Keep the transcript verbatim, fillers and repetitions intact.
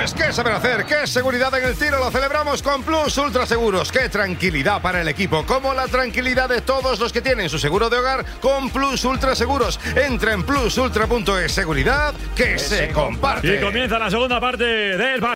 Pues qué saber hacer, qué seguridad en el tiro, lo celebramos con Plus Ultra Seguros. Qué tranquilidad para el equipo, como la tranquilidad de todos los que tienen su seguro de hogar con Plus Ultra Seguros. Entra en plus ultra punto es, seguridad que se comparte. Y comienza la segunda parte del